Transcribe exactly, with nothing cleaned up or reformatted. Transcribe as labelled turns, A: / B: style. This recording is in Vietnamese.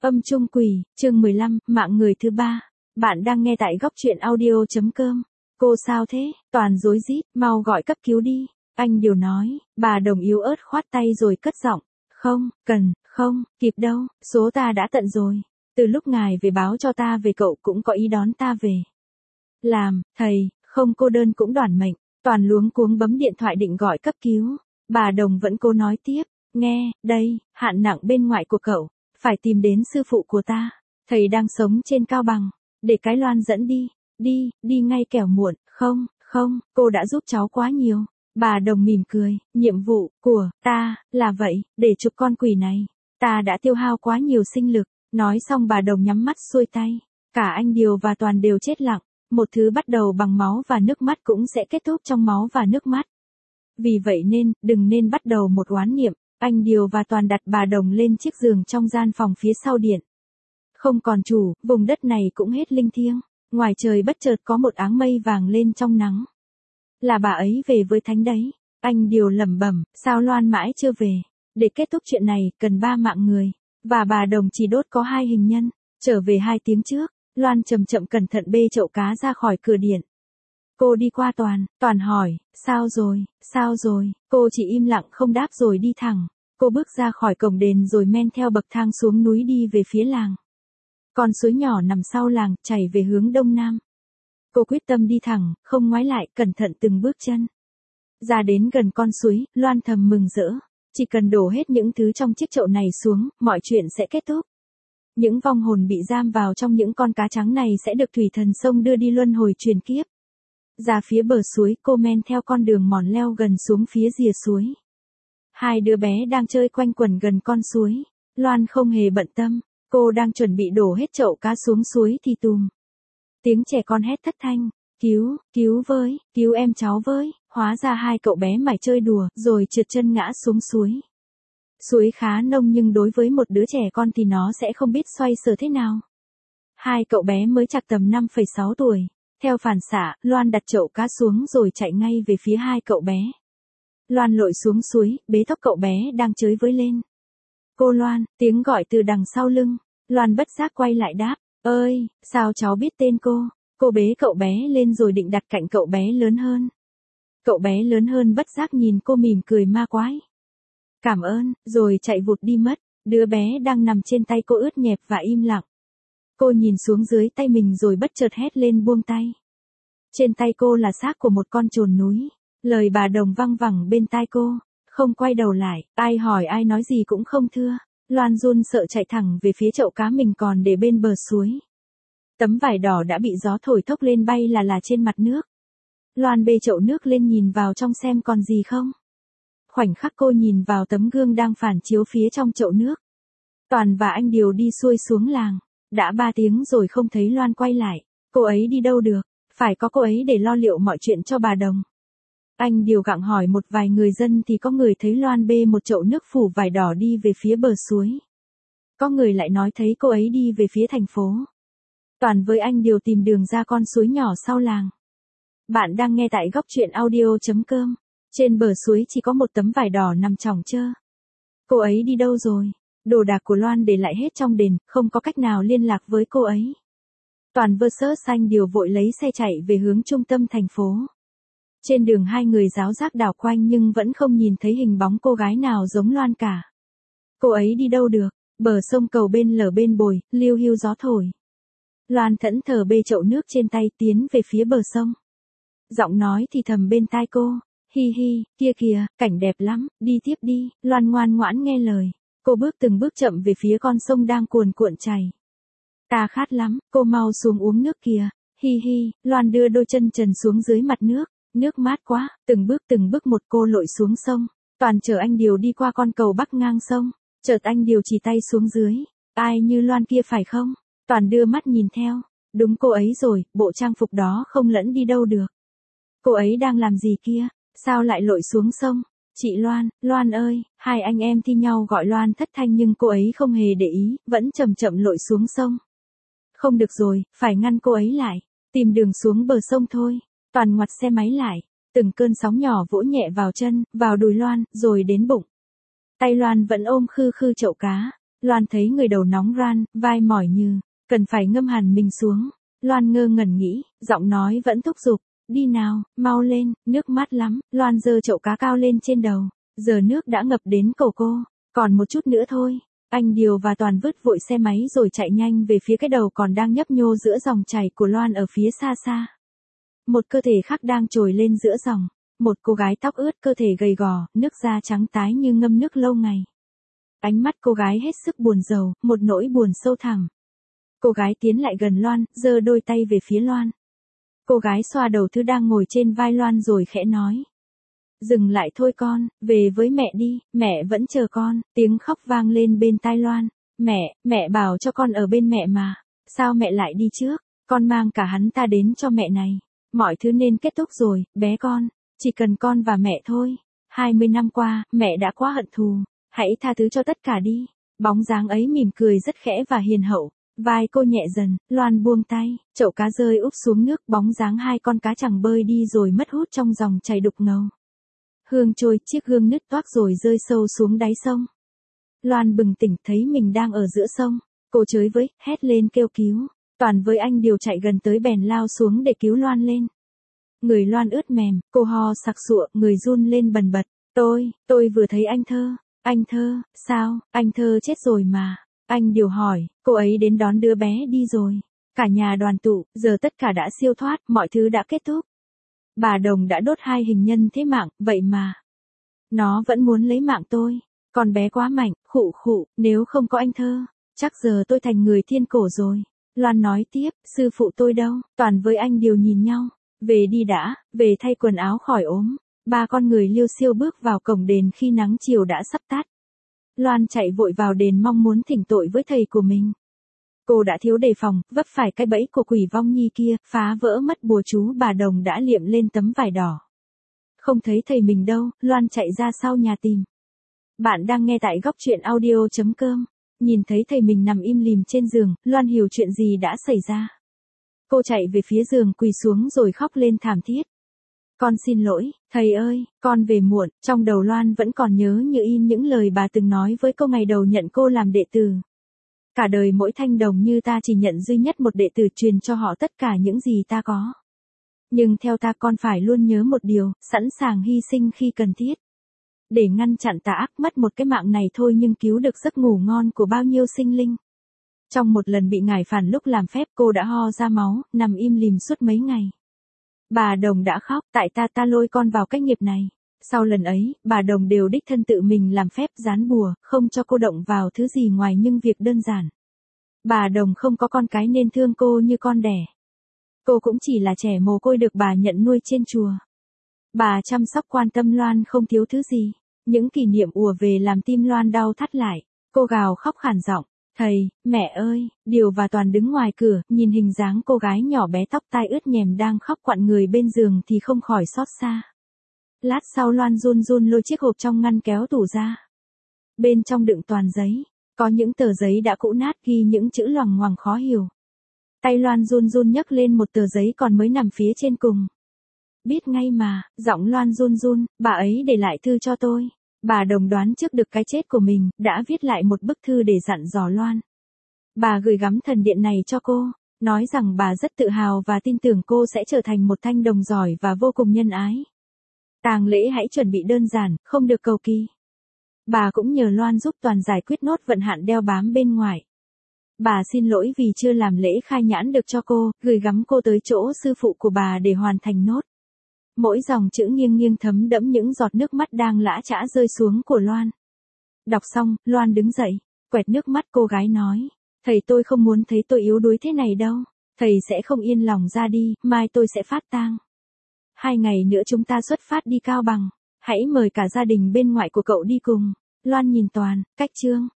A: Âm Trung Quỷ, chương mười lăm, mạng người thứ ba. Bạn đang nghe tại góc truyện audio chấm com. Cô sao thế? Toàn rối rít, mau gọi cấp cứu đi. Anh Điều nói, bà Đồng yếu ớt khoát tay rồi cất giọng. Không, cần, không, kịp đâu, số ta đã tận rồi. Từ lúc ngài về báo cho ta về cậu cũng có ý đón ta về. Làm, thầy, không cô đơn cũng đoản mệnh. Toàn luống cuống bấm điện thoại định gọi cấp cứu. Bà Đồng vẫn cố nói tiếp, nghe, đây, hạn nặng bên ngoại của cậu. Phải tìm đến sư phụ của ta. Thầy đang sống trên Cao Bằng. Để cái Loan dẫn đi. Đi, đi ngay kẻo muộn. Không, không, cô đã giúp cháu quá nhiều. Bà Đồng mỉm cười. Nhiệm vụ của ta là vậy, để chụp con quỷ này. Ta đã tiêu hao quá nhiều sinh lực. Nói xong bà Đồng nhắm mắt xuôi tay. Cả anh Điều và Toàn đều chết lặng. Một thứ bắt đầu bằng máu và nước mắt cũng sẽ kết thúc trong máu và nước mắt. Vì vậy nên, đừng nên bắt đầu một oán niệm. Anh Điều và Toàn đặt bà Đồng lên chiếc giường trong gian phòng phía sau điện. Không còn chủ, vùng đất này cũng hết linh thiêng. Ngoài trời bất chợt có một áng mây vàng lên trong nắng. Là bà ấy về với Thánh đấy. Anh Điều lẩm bẩm, sao Loan mãi chưa về. Để kết thúc chuyện này, cần ba mạng người. Và bà Đồng chỉ đốt có hai hình nhân. Trở về hai tiếng trước, Loan chậm chậm cẩn thận bê chậu cá ra khỏi cửa điện. Cô đi qua Toàn, Toàn hỏi, sao rồi, sao rồi, cô chỉ im lặng không đáp rồi đi thẳng. Cô bước ra khỏi cổng đền rồi men theo bậc thang xuống núi đi về phía làng. Con suối nhỏ nằm sau làng, chảy về hướng đông nam. Cô quyết tâm đi thẳng, không ngoái lại, cẩn thận từng bước chân. Ra đến gần con suối, Loan thầm mừng rỡ. Chỉ cần đổ hết những thứ trong chiếc chậu này xuống, mọi chuyện sẽ kết thúc. Những vong hồn bị giam vào trong những con cá trắng này sẽ được thủy thần sông đưa đi luân hồi truyền kiếp. Ra phía bờ suối, cô men theo con đường mòn leo gần xuống phía rìa suối. Hai đứa bé đang chơi quanh quẩn gần con suối. Loan không hề bận tâm, cô đang chuẩn bị đổ hết chậu cá xuống suối thì tùm. Tiếng trẻ con hét thất thanh, cứu, cứu với, cứu em cháu với. Hóa ra hai cậu bé mải chơi đùa, rồi trượt chân ngã xuống suối. Suối khá nông nhưng đối với một đứa trẻ con thì nó sẽ không biết xoay sở thế nào. Hai cậu bé mới chạc tầm năm phẩy sáu tuổi. Theo phản xạ, Loan đặt chậu cá xuống rồi chạy ngay về phía hai cậu bé. Loan lội xuống suối, bế tóc cậu bé đang chới với lên. Cô Loan, tiếng gọi từ đằng sau lưng. Loan bất giác quay lại đáp, ơi, sao cháu biết tên cô? Cô bế cậu bé lên rồi định đặt cạnh cậu bé lớn hơn. Cậu bé lớn hơn bất giác nhìn cô mỉm cười ma quái. Cảm ơn, rồi chạy vụt đi mất. Đứa bé đang nằm trên tay cô ướt nhẹp và im lặng. Cô nhìn xuống dưới tay mình rồi bất chợt hét lên buông tay. Trên tay cô là xác của một con chồn núi. Lời bà Đồng văng vẳng bên tai cô. Không quay đầu lại, ai hỏi ai nói gì cũng không thưa. Loan run sợ chạy thẳng về phía chậu cá mình còn để bên bờ suối. Tấm vải đỏ đã bị gió thổi thốc lên bay là là trên mặt nước. Loan bê chậu nước lên nhìn vào trong xem còn gì không. Khoảnh khắc cô nhìn vào tấm gương đang phản chiếu phía trong chậu nước. Toàn và anh Điều đi xuôi xuống làng. Đã ba tiếng rồi không thấy Loan quay lại. Cô ấy đi đâu được? Phải có cô ấy để lo liệu mọi chuyện cho bà Đồng. Anh Điều gặng hỏi một vài người dân thì có người thấy Loan bê một chậu nước phủ vải đỏ đi về phía bờ suối. Có người lại nói thấy cô ấy đi về phía thành phố. Toàn với anh Điều tìm đường ra con suối nhỏ sau làng. Bạn đang nghe tại góc truyện audio chấm com. Trên bờ suối chỉ có một tấm vải đỏ nằm chỏng chơ. Cô ấy đi đâu rồi? Đồ đạc của Loan để lại hết trong đền, không có cách nào liên lạc với cô ấy. Toàn vơ sơ xanh Điều vội lấy xe chạy về hướng trung tâm thành phố. Trên đường hai người giáo giác đảo quanh nhưng vẫn không nhìn thấy hình bóng cô gái nào giống Loan cả. Cô ấy đi đâu được? Bờ sông cầu bên lở bên bồi, liu hiu gió thổi. Loan thẫn thờ bê chậu nước trên tay tiến về phía bờ sông. Giọng nói thì thầm bên tai cô, hi hi, kia kìa, cảnh đẹp lắm, đi tiếp đi. Loan ngoan ngoãn nghe lời. Cô bước từng bước chậm về phía con sông đang cuồn cuộn chảy. Ta khát lắm, cô mau xuống uống nước kìa. Hi hi, Loan đưa đôi chân trần xuống dưới mặt nước. Nước mát quá, từng bước từng bước một cô lội xuống sông. Toàn chở anh Điều đi qua con cầu bắc ngang sông. Chợt anh Điều chỉ tay xuống dưới. Ai như Loan kia phải không? Toàn đưa mắt nhìn theo. Đúng cô ấy rồi, bộ trang phục đó không lẫn đi đâu được. Cô ấy đang làm gì kia? Sao lại lội xuống sông? Chị Loan, Loan ơi, hai anh em thi nhau gọi Loan thất thanh nhưng cô ấy không hề để ý, vẫn chậm chậm lội xuống sông. Không được rồi, phải ngăn cô ấy lại, tìm đường xuống bờ sông thôi. Toàn ngoặt xe máy lại, từng cơn sóng nhỏ vỗ nhẹ vào chân, vào đùi Loan, rồi đến bụng. Tay Loan vẫn ôm khư khư chậu cá. Loan thấy người đầu nóng ran, vai mỏi như, cần phải ngâm hẳn mình xuống. Loan ngơ ngẩn nghĩ, giọng nói vẫn thúc giục, đi nào, mau lên, nước mát lắm. Loan giơ chậu cá cao lên trên đầu, giờ nước đã ngập đến cổ cô, còn một chút nữa thôi. Anh Điều và Toàn vứt vội xe máy rồi chạy nhanh về phía cái đầu còn đang nhấp nhô giữa dòng chảy của Loan ở phía xa xa. Một cơ thể khác đang trồi lên giữa dòng, một cô gái tóc ướt, cơ thể gầy gò, nước da trắng tái như ngâm nước lâu ngày. Ánh mắt cô gái hết sức buồn rầu, một nỗi buồn sâu thẳm. Cô gái tiến lại gần Loan, giơ đôi tay về phía Loan. Cô gái xoa đầu thứ đang ngồi trên vai Loan rồi khẽ nói. Dừng lại thôi con, về với mẹ đi, mẹ vẫn chờ con. Tiếng khóc vang lên bên tai Loan. Mẹ, mẹ bảo cho con ở bên mẹ mà. Sao mẹ lại đi trước? Con mang cả hắn ta đến cho mẹ này. Mọi thứ nên kết thúc rồi, bé con. Chỉ cần con và mẹ thôi. hai mươi năm qua, mẹ đã quá hận thù. Hãy tha thứ cho tất cả đi. Bóng dáng ấy mỉm cười rất khẽ và hiền hậu. Vai cô nhẹ dần, Loan buông tay, chậu cá rơi úp xuống nước, bóng dáng hai con cá chẳng bơi đi rồi mất hút trong dòng chảy đục ngầu. Hương trôi, chiếc gương nứt toác rồi rơi sâu xuống đáy sông. Loan bừng tỉnh thấy mình đang ở giữa sông. Cô chới với, hét lên kêu cứu. Toàn với anh Điều chạy gần tới bèn lao xuống để cứu Loan lên. Người Loan ướt mềm, cô ho sặc sụa, người run lên bần bật. Tôi, tôi vừa thấy anh Thơ. Anh Thơ, sao, anh Thơ chết rồi mà. Anh Điều hỏi, cô ấy đến đón đứa bé đi rồi. Cả nhà đoàn tụ, giờ tất cả đã siêu thoát, mọi thứ đã kết thúc. Bà Đồng đã đốt hai hình nhân thế mạng, vậy mà. Nó vẫn muốn lấy mạng tôi. Con bé quá mạnh, khụ khụ, nếu không có anh Thơ, chắc giờ tôi thành người thiên cổ rồi. Loan nói tiếp, sư phụ tôi đâu? Toàn với anh Điều nhìn nhau. Về đi đã, về thay quần áo khỏi ốm. Ba con người liêu xiêu bước vào cổng đền khi nắng chiều đã sắp tắt. Loan chạy vội vào đền mong muốn thỉnh tội với thầy của mình. Cô đã thiếu đề phòng, vấp phải cái bẫy của quỷ vong nhi kia, phá vỡ mất bùa chú bà Đồng đã liệm lên tấm vải đỏ. Không thấy thầy mình đâu, Loan chạy ra sau nhà tìm. Bạn đang nghe tại góc truyện audio chấm com. Nhìn thấy thầy mình nằm im lìm trên giường, Loan hiểu chuyện gì đã xảy ra. Cô chạy về phía giường quỳ xuống rồi khóc lên thảm thiết. Con xin lỗi, thầy ơi, con về muộn. Trong đầu Loan vẫn còn nhớ như in những lời bà từng nói với cô ngày đầu nhận cô làm đệ tử. Cả đời mỗi thanh đồng như ta chỉ nhận duy nhất một đệ tử, truyền cho họ tất cả những gì ta có. Nhưng theo ta con phải luôn nhớ một điều, sẵn sàng hy sinh khi cần thiết. Để ngăn chặn tà ác, mất một cái mạng này thôi nhưng cứu được giấc ngủ ngon của bao nhiêu sinh linh. Trong một lần bị ngải phản lúc làm phép, cô đã ho ra máu, nằm im lìm suốt mấy ngày. Bà Đồng đã khóc, tại ta ta lôi con vào cái nghiệp này. Sau lần ấy, bà Đồng đều đích thân tự mình làm phép dán bùa, không cho cô động vào thứ gì ngoài những việc đơn giản. Bà Đồng không có con cái nên thương cô như con đẻ. Cô cũng chỉ là trẻ mồ côi được bà nhận nuôi trên chùa. Bà chăm sóc quan tâm Loan không thiếu thứ gì. Những kỷ niệm ùa về làm tim Loan đau thắt lại. Cô gào khóc khản giọng. Thầy, mẹ ơi, Điều và Toàn đứng ngoài cửa, nhìn hình dáng cô gái nhỏ bé tóc tai ướt nhèm đang khóc quặn người bên giường thì không khỏi xót xa. Lát sau Loan run run lôi chiếc hộp trong ngăn kéo tủ ra. Bên trong đựng toàn giấy, có những tờ giấy đã cũ nát ghi những chữ loằng ngoằng khó hiểu. Tay Loan run run nhấc lên một tờ giấy còn mới nằm phía trên cùng. Biết ngay mà, giọng Loan run run, bà ấy để lại thư cho tôi. Bà Đồng đoán trước được cái chết của mình, đã viết lại một bức thư để dặn dò Loan. Bà gửi gắm thần điện này cho cô, nói rằng bà rất tự hào và tin tưởng cô sẽ trở thành một thanh đồng giỏi và vô cùng nhân ái. Tang lễ hãy chuẩn bị đơn giản, không được cầu kỳ. Bà cũng nhờ Loan giúp Toàn giải quyết nốt vận hạn đeo bám bên ngoài. Bà xin lỗi vì chưa làm lễ khai nhãn được cho cô, gửi gắm cô tới chỗ sư phụ của bà để hoàn thành nốt. Mỗi dòng chữ nghiêng nghiêng thấm đẫm những giọt nước mắt đang lã chã rơi xuống của Loan. Đọc xong, Loan đứng dậy, quẹt nước mắt cô gái nói. Thầy tôi không muốn thấy tôi yếu đuối thế này đâu. Thầy sẽ không yên lòng ra đi, mai tôi sẽ phát tang. Hai ngày nữa chúng ta xuất phát đi Cao Bằng. Hãy mời cả gia đình bên ngoại của cậu đi cùng. Loan nhìn Toàn, cách chương.